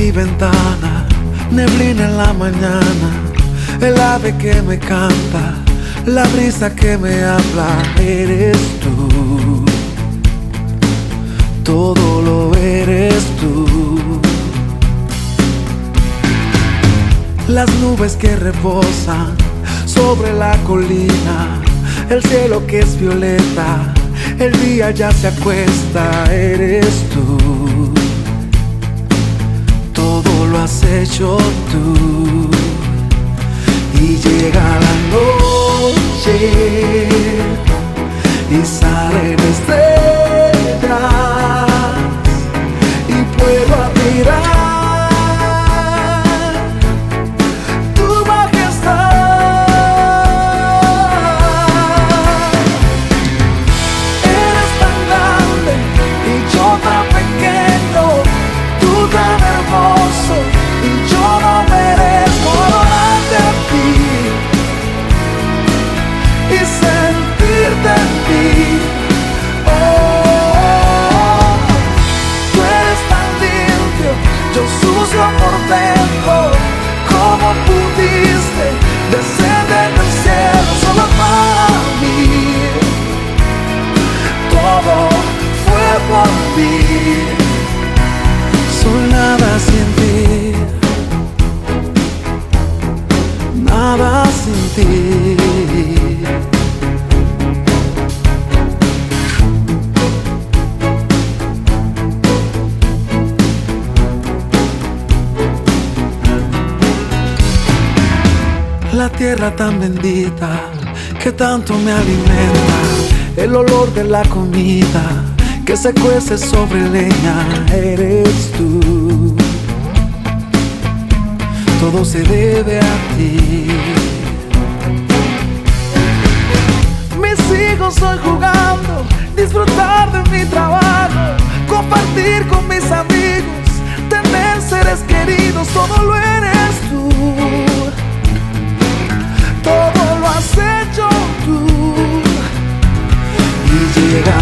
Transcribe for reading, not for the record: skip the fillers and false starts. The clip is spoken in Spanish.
mi ventana, neblina en la mañana, el ave que me canta, la brisa que me habla, eres tú. Todo lo eres tú. Las nubes que reposan sobre la colina, el cielo que es violeta, el día ya se acuesta, eres tú. Todo lo has hecho tú. Y llega la noche y salen estrellas y puedo admirar por dentro. ¿Cómo pudiste descender del cielo solo para mí? Todo fue por ti. Soy nada sin ti, nada sin ti. La tierra tan bendita que tanto me alimenta, el olor de la comida que se cuece sobre leña, eres tú. Todo se debe a ti. Mis hijos hoy jugando, disfrutar de mi trabajo, compartir con mis amigos, tener seres queridos, todo lo eres tú. Todo lo has hecho tú. Y llega